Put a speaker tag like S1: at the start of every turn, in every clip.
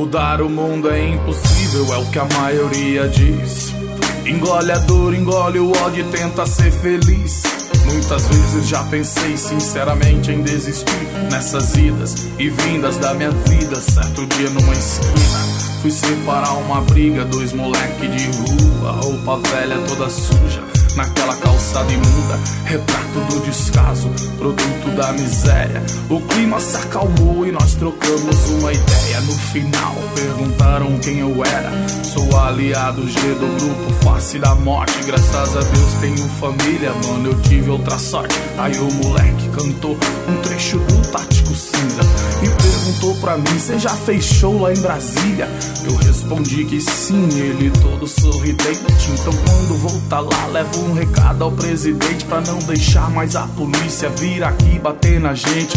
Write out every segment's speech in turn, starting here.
S1: Mudar o mundo é impossível, é o que a maioria diz. Engole a dor, engole o ódio e tenta ser feliz. Muitas vezes já pensei sinceramente em desistir nessas idas e vindas da minha vida. Certo dia numa esquina fui separar uma briga, dois moleque de rua, roupa velha toda suja, naquela calçada imunda, retrato do descaso, produto da miséria. O clima se acalmou e nós trocamos uma ideia. No final perguntaram quem eu era. Sou aliado G do grupo Face da Morte. Graças a Deus tenho família, mano, eu tive outra sorte. Aí o moleque cantou um trecho do Tático Cinza e perguntou pra mim: cê já fez show lá em Brasília? Eu respondi que sim, ele todo sorridente. Então quando voltar lá, levo um recado ao presidente pra não deixar mais a polícia vir aqui bater na gente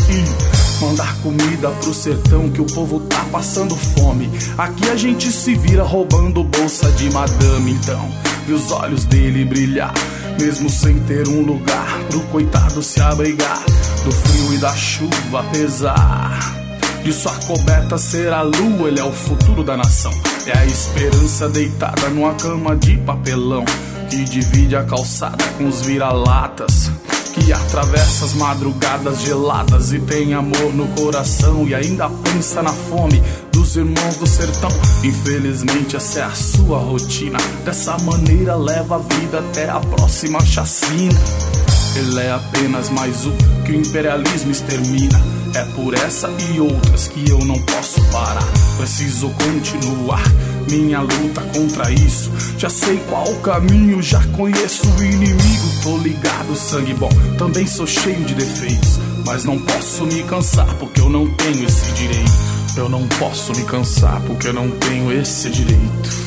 S1: e mandar comida pro sertão, que o povo tá passando fome. Aqui a gente se vira roubando bolsa de madame. Então vi os olhos dele brilhar, mesmo sem ter um lugar pro coitado se abrigar do frio e da chuva, apesar de sua coberta ser a lua. Ele é o futuro da nação, é a esperança deitada numa cama de papelão, que divide a calçada com os vira-latas, que atravessa as madrugadas geladas e tem amor no coração e ainda pensa na fome dos irmãos do sertão. Infelizmente essa é a sua rotina, dessa maneira leva a vida até a próxima chacina. Ele é apenas mais um que o imperialismo extermina. É por essa e outras que eu não posso parar. Preciso continuar minha luta contra isso. Já sei qual o caminho, já conheço o inimigo. Tô ligado, sangue bom, também sou cheio de defeitos, mas não posso me cansar porque eu não tenho esse direito. Eu não posso me cansar porque eu não tenho esse direito.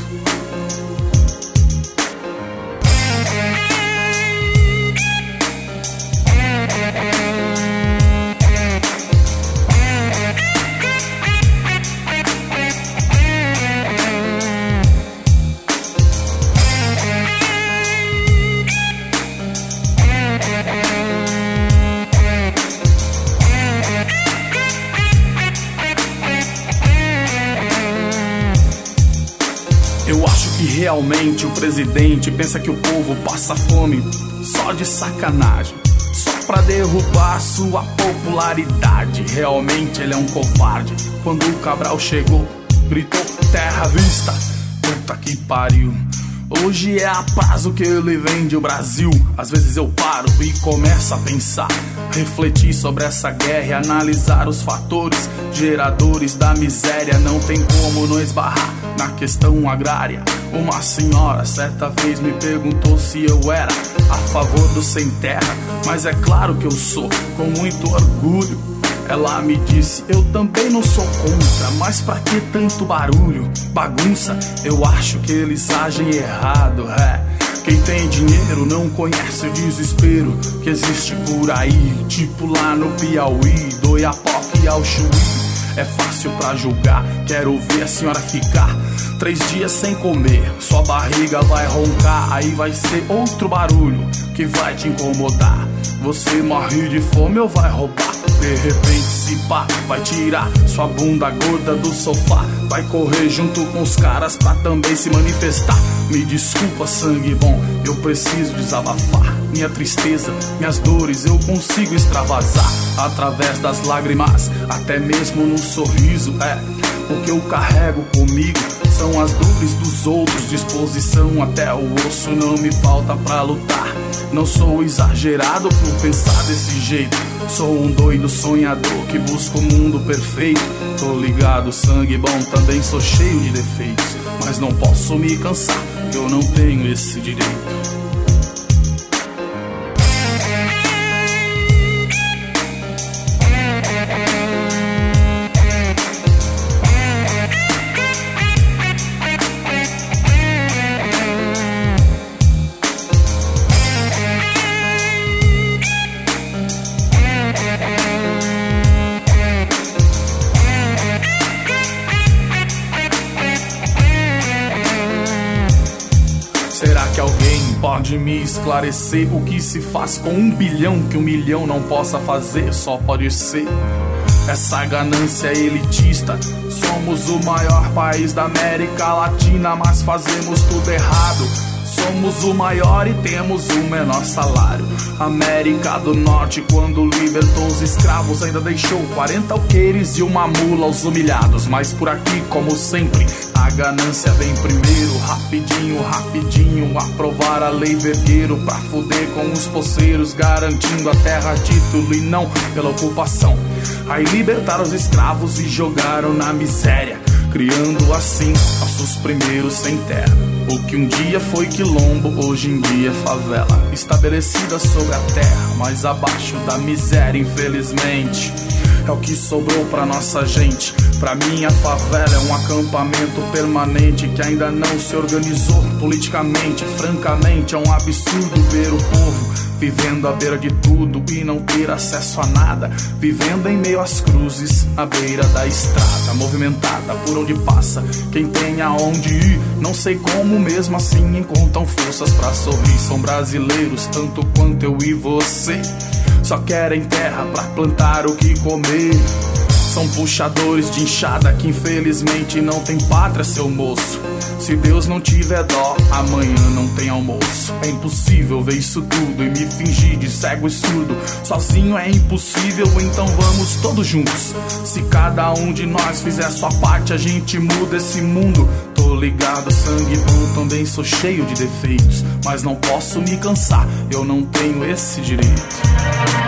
S1: Eu acho que realmente o presidente pensa que o povo passa fome só de sacanagem, só pra derrubar sua popularidade. Realmente ele é um covarde. Quando o Cabral chegou, gritou terra à vista. Puta que pariu. Hoje é a paz o que ele vende o Brasil. Às vezes eu paro e começo a pensar, refletir sobre essa guerra e analisar os fatores geradores da miséria. Não tem como não esbarrar na questão agrária. Uma senhora certa vez me perguntou se eu era a favor do sem terra, mas é claro que eu sou, com muito orgulho. Ela me disse, eu também não sou contra, mas pra que tanto barulho, bagunça? Eu acho que eles agem errado, Quem tem dinheiro não conhece o desespero que existe por aí, tipo lá no Piauí, do Oiapoque ao Chuí. É fácil pra julgar, quero ver a senhora ficar 3 dias sem comer, sua barriga vai roncar, aí vai ser outro barulho que vai te incomodar. Você morre de fome ou vai roubar? De repente se pá, vai tirar sua bunda gorda do sofá, vai correr junto com os caras pra também se manifestar. Me desculpa, sangue bom, eu preciso desabafar minha tristeza, minhas dores eu consigo extravasar através das lágrimas, até mesmo no sorriso. O que eu carrego comigo são as dores dos outros, disposição até o osso não me falta pra lutar. Não sou exagerado por pensar desse jeito, sou um doido sonhador que busca o mundo perfeito. Tô ligado, sangue bom, também sou cheio de defeitos, mas não posso me cansar, eu não tenho esse direito. Será que alguém pode me esclarecer o que se faz com 1 bilhão que 1 milhão não possa fazer? Só pode ser essa ganância elitista. Somos o maior país da América Latina, mas fazemos tudo errado. Somos o maior e temos o menor salário. América do Norte, quando libertou os escravos, ainda deixou 40 alqueires e uma mula aos humilhados. Mas por aqui, como sempre, a ganância vem primeiro. Rapidinho, rapidinho, aprovar a lei vergueiro pra fuder com os poceiros, garantindo a terra a título e não pela ocupação. Aí libertaram os escravos e jogaram na miséria, criando assim nossos primeiros sem terra. O que um dia foi quilombo, hoje em dia é favela, estabelecida sobre a terra, mas abaixo da miséria, infelizmente. É o que sobrou pra nossa gente. Pra mim a favela é um acampamento permanente que ainda não se organizou politicamente. Francamente é um absurdo ver o povo vivendo à beira de tudo e não ter acesso a nada, vivendo em meio às cruzes, à beira da estrada movimentada por onde passa quem tem aonde ir. Não sei como, mesmo assim encontram forças pra sorrir. São brasileiros tanto quanto eu e você, só querem terra pra plantar o que comer. São puxadores de enxada que infelizmente não tem pátria, seu moço. Se Deus não tiver dó, amanhã não tem almoço. É impossível ver isso tudo e me fingir de cego e surdo. Sozinho é impossível, então vamos todos juntos. Se cada um de nós fizer sua parte, a gente muda esse mundo. Tô ligado, sangue bom, também sou cheio de defeitos, mas não posso me cansar, eu não tenho esse direito.